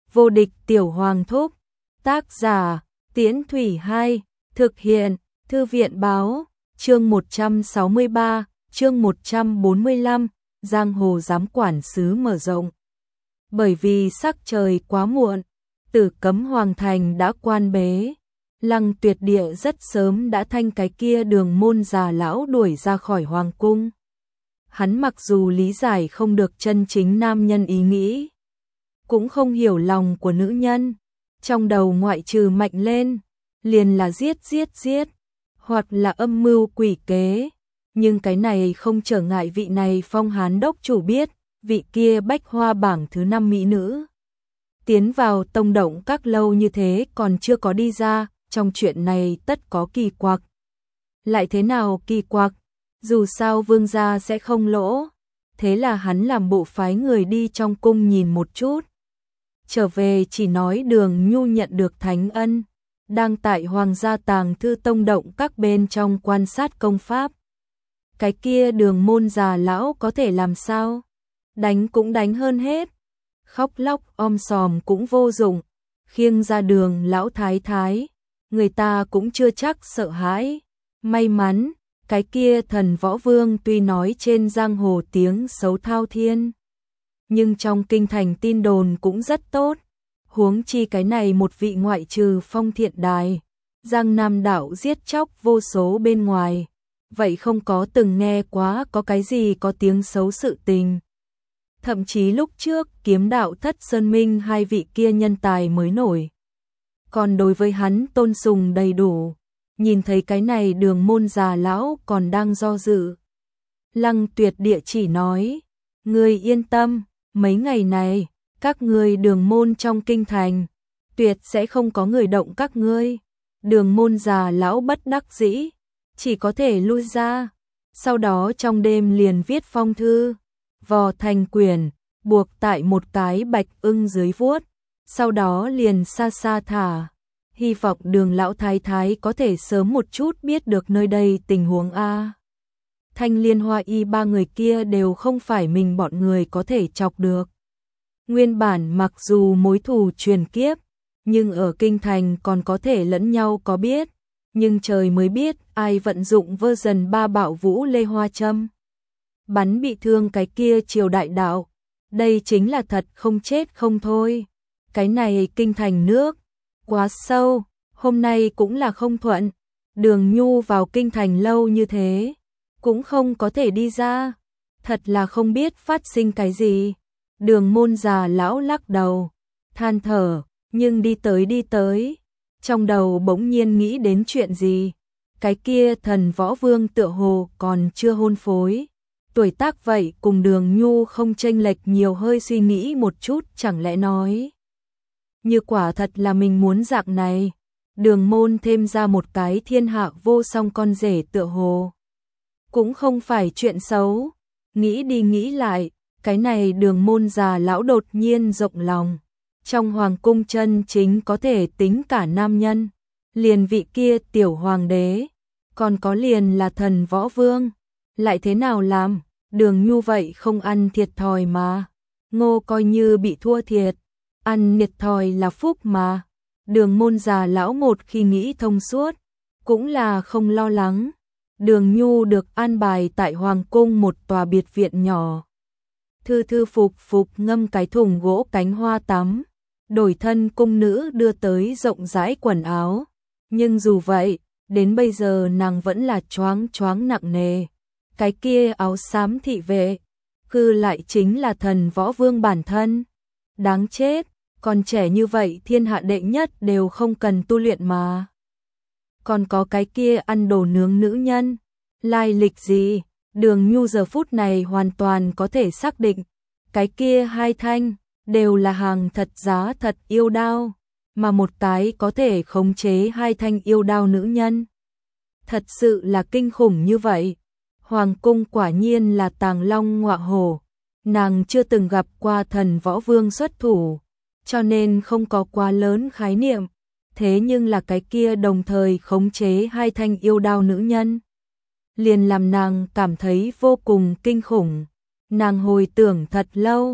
Vô địch tiểu hoàng thúc. Tác giả, Tiễn Thủy 2, thực hiện, Thư viện báo, chương 163, chương 145, Giang hồ giám quản sứ mở rộng. Bởi vì sắc trời quá muộn, Tử Cấm Hoàng Thành đã quan bế. Lăng Tuyệt Địa rất sớm đã thanh cái kia đường môn già lão đuổi ra khỏi hoàng cung. Hắn mặc dù lý giải không được chân chính nam nhân ý nghĩ, cũng không hiểu lòng của nữ nhân, trong đầu ngoại trừ mạnh lên, liền là giết, hoặc là âm mưu quỷ kế. Nhưng cái này không trở ngại vị này Phong Hán đốc chủ biết, vị kia bách hoa bảng thứ 5 mỹ nữ. Tiến vào tông động các lâu như thế còn chưa có đi ra, trong chuyện này tất có kỳ quặc. Lại thế nào kỳ quặc? Dù sao vương gia sẽ không lỗ. Thế là hắn làm bộ phái người đi trong cung nhìn một chút. Trở về chỉ nói Đường Nhu nhận được thánh ân, đang tại Hoàng gia tàng thư tông động các bên trong quan sát công pháp. Cái kia Đường môn già lão có thể làm sao? Đánh cũng đánh hơn hết. Khóc lóc om sòm cũng vô dụng. Khiêng ra Đường lão thái thái, người ta cũng chưa chắc sợ hãi. May mắn, cái kia Thần Võ Vương tuy nói trên giang hồ tiếng xấu thao thiên, nhưng trong kinh thành tin đồn cũng rất tốt. Huống chi cái này một vị ngoại trừ Phong Thiện Đài, Giang Nam đảo giết chóc vô số bên ngoài, vậy không có từng nghe quá có cái gì có tiếng xấu sự tình. Thậm chí lúc trước Kiếm Đạo Thất Sơn Minh hai vị kia nhân tài mới nổi, còn đối với hắn tôn sùng đầy đủ. Nhìn thấy cái này Đường môn già lão còn đang do dự, Lăng Tuyệt Địa chỉ nói, ngươi yên tâm, mấy ngày này, các ngươi Đường môn trong kinh thành, tuyệt sẽ không có người động các ngươi. Đường môn già lão bất đắc dĩ, chỉ có thể lui ra. Sau đó trong đêm liền viết phong thư, vò thành quyển, buộc tại một cái bạch ưng dưới vuốt, sau đó liền xa xa thả. Hy vọng Đường lão thái thái có thể sớm một chút biết được nơi đây tình huống a. Thanh Liên Hoa Y ba người kia đều không phải mình bọn người có thể chọc được. Nguyên bản mặc dù mối thù truyền kiếp, nhưng ở kinh thành còn có thể lẫn nhau có biết, nhưng trời mới biết ai vận dụng version 3 Bạo Vũ Lê Hoa Châm bắn bị thương cái kia Triều Đại Đạo. Đây chính là thật không chết không thôi. Cái này kinh thành nước quá sâu, hôm nay cũng là không thuận. Đường Nhu vào kinh thành lâu như thế, cũng không có thể đi ra, thật là không biết phát sinh cái gì. Đường môn già lão lắc đầu, than thở, nhưng đi tới, trong đầu bỗng nhiên nghĩ đến chuyện gì. Cái kia Thần Võ Vương tựa hồ còn chưa hôn phối, tuổi tác vậy cùng Đường Nhu không chênh lệch nhiều, hơi suy nghĩ một chút, chẳng lẽ nói như quả thật là mình muốn dạng này, Đường môn thêm ra một cái thiên hạ vô song con rể tựa hồ cũng không phải chuyện xấu. Nghĩ đi nghĩ lại, cái này Đường môn già lão đột nhiên rộng lòng. Trong hoàng cung chân chính có thể tính cả nam nhân, liền vị kia tiểu hoàng đế, còn có liền là Thần Võ Vương. Lại thế nào làm, Đường Nhu vậy không ăn thiệt thòi mà. Ngô coi như bị thua thiệt, ăn thiệt thòi là phúc mà. Đường môn già lão một khi nghĩ thông suốt, cũng là không lo lắng. Đường Nhu được an bài tại hoàng cung một tòa biệt viện nhỏ. Thư thư phục phục ngâm cái thùng gỗ cánh hoa tắm, đổi thân cung nữ đưa tới rộng rãi quần áo. Nhưng dù vậy, đến bây giờ nàng vẫn là choáng nặng nề. Cái kia áo xám thị vệ, cư lại chính là Thần Võ Vương bản thân. Đáng chết, còn trẻ như vậy thiên hạ đệ nhất đều không cần tu luyện mà. Còn có cái kia ăn đồ nướng nữ nhân, lai lịch gì? Đường Nhu giờ phút này hoàn toàn có thể xác định, cái kia hai thanh đều là hàng thật giá thật yêu đao, mà một cái có thể khống chế hai thanh yêu đao nữ nhân, thật sự là kinh khủng như vậy. Hoàng cung quả nhiên là tàng long ngọa hổ, nàng chưa từng gặp qua Thần Võ Vương xuất thủ, cho nên không có quá lớn khái niệm. Thế nhưng là cái kia đồng thời khống chế hai thanh yêu đao nữ nhân, liền làm nàng cảm thấy vô cùng kinh khủng. Nàng hồi tưởng thật lâu,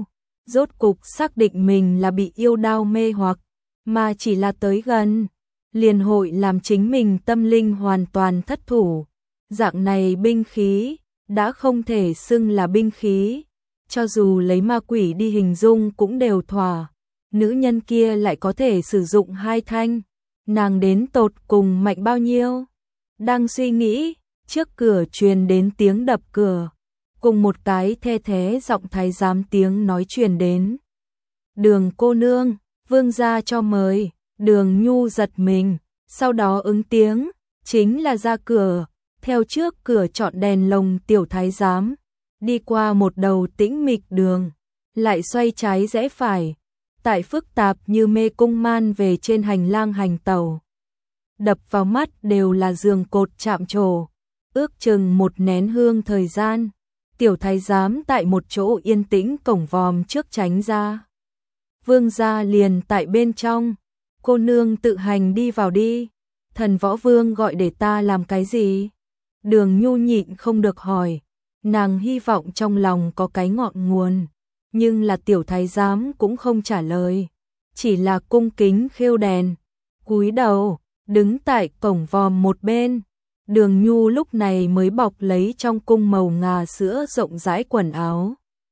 rốt cục xác định mình là bị yêu đao mê hoặc, mà chỉ là tới gần, liền hội làm chính mình tâm linh hoàn toàn thất thủ. Dạng này binh khí, đã không thể xưng là binh khí, cho dù lấy ma quỷ đi hình dung cũng đều thỏa. Nữ nhân kia lại có thể sử dụng 2 thanh, nàng đến tột cùng mạnh bao nhiêu? Đang suy nghĩ, trước cửa truyền đến tiếng đập cửa, cùng một cái the thế giọng thái giám tiếng nói truyền đến. Đường cô nương, vương gia cho mời. Đường Nhu giật mình, sau đó ứng tiếng, chính là ra cửa, theo trước cửa chọn đèn lồng tiểu thái giám, đi qua một đầu tĩnh mịch đường, lại xoay trái rẽ phải, tại phức tạp như mê cung man về trên hành lang hành tàu. Đập vào mắt đều là giường cột chạm trổ, ước chừng một nén hương thời gian, tiểu thái giám tại một chỗ yên tĩnh cổng vòm trước tránh ra. Vương gia liền tại bên trong, cô nương tự hành đi vào đi, thần võ vương gọi để ta làm cái gì? Đường Nhu nhịn không được hỏi, nàng hy vọng trong lòng có cái ngọn nguồn, nhưng là tiểu thái giám cũng không trả lời, chỉ là cung kính khêu đèn, cúi đầu, đứng tại cổng vòm một bên. Đường Nhu lúc này mới bọc lấy trong cung màu ngà sữa rộng rãi quần áo,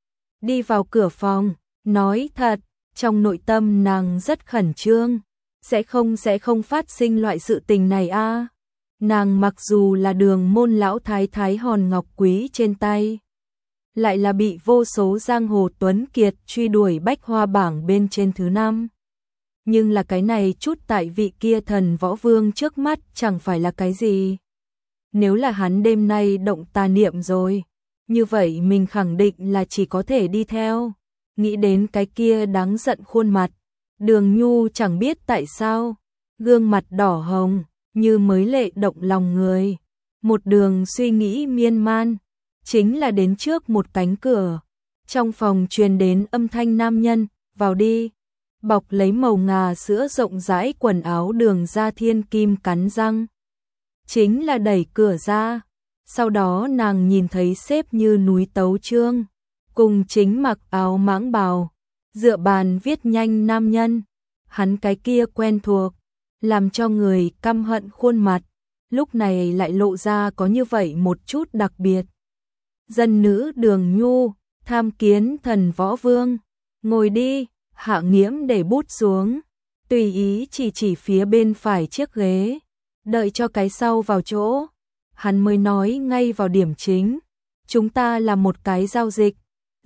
đi vào cửa phòng, nói thật, trong nội tâm nàng rất khẩn trương, sẽ không phát sinh loại sự tình này a. Nàng mặc dù là đường môn lão thái thái hòn ngọc quý trên tay, lại là bị vô số giang hồ tuấn kiệt truy đuổi bách hoa bảng bên trên thứ 5. Nhưng là cái này chút tại vị kia thần võ vương trước mắt chẳng phải là cái gì. Nếu là hắn đêm nay động tà niệm rồi, như vậy mình khẳng định là chỉ có thể đi theo. Nghĩ đến cái kia đáng giận khuôn mặt, Đường Nhu chẳng biết tại sao, gương mặt đỏ hồng, như mới lệ động lòng người. Một đường suy nghĩ miên man, chính là đến trước một cánh cửa. Trong phòng truyền đến âm thanh nam nhân, vào đi. Bọc lấy màu ngà sữa rộng rãi quần áo Đường ra thiên kim cắn răng. Chính là đẩy cửa ra. Sau đó nàng nhìn thấy xếp như núi tấu chương, cùng chính mặc áo mãng bào, dựa bàn viết nhanh nam nhân. Hắn cái kia quen thuộc, làm cho người căm hận khuôn mặt, lúc này lại lộ ra có như vậy một chút đặc biệt. Dân nữ Đường Nhu, tham kiến thần võ vương, ngồi đi. Hạ Nghiễm để bút xuống, tùy ý chỉ phía bên phải chiếc ghế, đợi cho cái sau vào chỗ, hắn mới nói ngay vào điểm chính. Chúng ta là một cái giao dịch.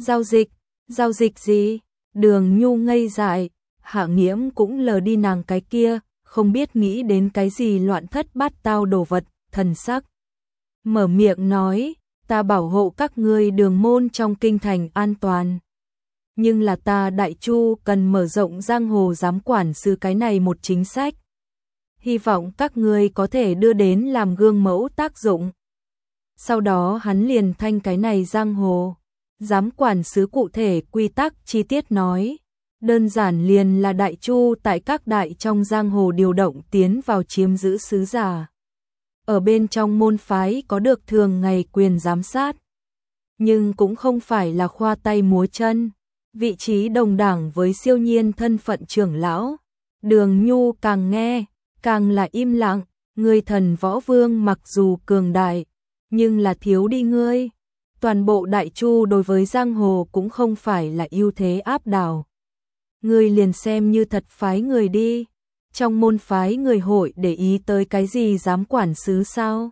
Giao dịch gì? Đường Nhu ngây dại, Hạ Nghiễm cũng lờ đi nàng cái kia, không biết nghĩ đến cái gì loạn thất bát tao đồ vật, thần sắc. Mở miệng nói, ta bảo hộ các ngươi đường môn trong kinh thành an toàn. Nhưng là ta Đại Chu cần mở rộng giang hồ giám quản sự cái này một chính sách. Hy vọng các ngươi có thể đưa đến làm gương mẫu tác dụng. Sau đó hắn liền thanh cái này giang hồ giám quản sứ cụ thể quy tắc chi tiết nói. Đơn giản liền là Đại Chu tại các đại trong giang hồ điều động tiến vào chiếm giữ sứ giả. Ở bên trong môn phái có được thường ngày quyền giám sát. Nhưng cũng không phải là khoa tay múa chân. Vị trí đồng đẳng với siêu nhiên thân phận trưởng lão. Đường Nhu càng nghe, càng là im lặng. Ngươi thần võ vương mặc dù cường đại, nhưng là thiếu đi ngươi. Toàn bộ Đại Chu đối với giang hồ cũng không phải là ưu thế áp đảo. Ngươi liền xem như thật phái người đi. Trong môn phái người hội để ý tới cái gì dám quản sứ sao?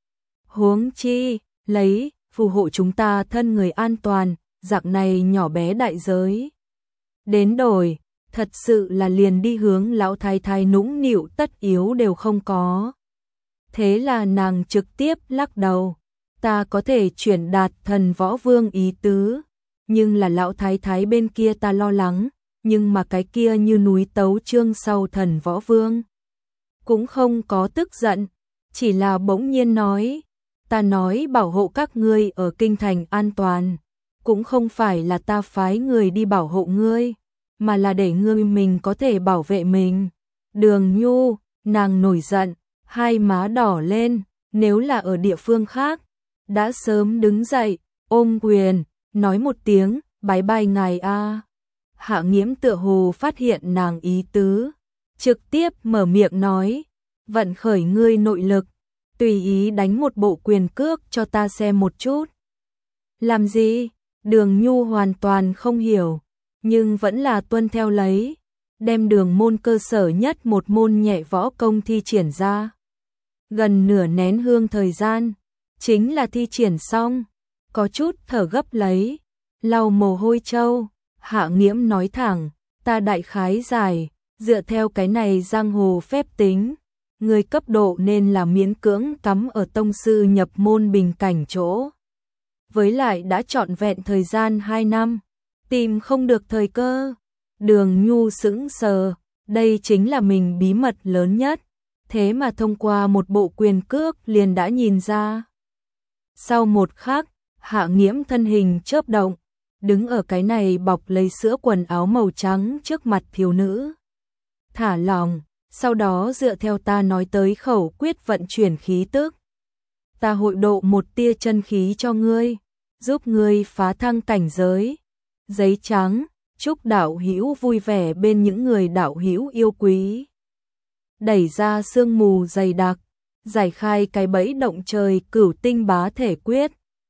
Huống chi, lấy, phù hộ chúng ta thân người an toàn, dạng này nhỏ bé đại giới. Đến đổi, thật sự là liền đi hướng lão thái thái nũng nịu tất yếu đều không có. Thế là nàng trực tiếp lắc đầu. Ta có thể chuyển đạt thần võ vương ý tứ, nhưng là lão thái thái bên kia ta lo lắng, nhưng mà cái kia như núi tấu chương sau thần võ vương. Cũng không có tức giận, chỉ là bỗng nhiên nói, ta nói bảo hộ các ngươi ở kinh thành an toàn, cũng không phải là ta phái người đi bảo hộ ngươi, mà là để ngươi mình có thể bảo vệ mình. Đường Nhu, nàng nổi giận, hai má đỏ lên, nếu là ở địa phương khác, đã sớm đứng dậy, ôm quyền, nói một tiếng, bái bai ngài a. Hạ Nghiễm tựa hồ phát hiện nàng ý tứ, trực tiếp mở miệng nói, vận khởi ngươi nội lực, tùy ý đánh một bộ quyền cước cho ta xem một chút. Làm gì? Đường Nhu hoàn toàn không hiểu, nhưng vẫn là tuân theo lấy, đem đường môn cơ sở nhất một môn nhẹ võ công thi triển ra. Gần nửa nén hương thời gian, chính là thi triển xong, có chút thở gấp lấy, lau mồ hôi trâu. Hạ Nghiễm nói thẳng, ta đại khái giải, dựa theo cái này giang hồ phép tính, người cấp độ nên là miễn cưỡng cắm ở tông sư nhập môn bình cảnh chỗ. Với lại đã trọn vẹn thời gian 2 năm, tìm không được thời cơ. Đường Nhu sững sờ, đây chính là mình bí mật lớn nhất, thế mà thông qua một bộ quyền cước liền đã nhìn ra. Sau một khắc, Hạ Nghiễm thân hình chớp động, đứng ở cái này bọc lấy sữa quần áo màu trắng trước mặt thiếu nữ. Thả lòng, sau đó dựa theo ta nói tới khẩu quyết vận chuyển khí tức. Ta hội độ một tia chân khí cho ngươi, giúp ngươi phá thăng cảnh giới. Giấy trắng, chúc đạo hữu vui vẻ bên những người đạo hữu yêu quý. Đẩy ra sương mù dày đặc, giải khai cái bẫy động trời cửu tinh bá thể quyết.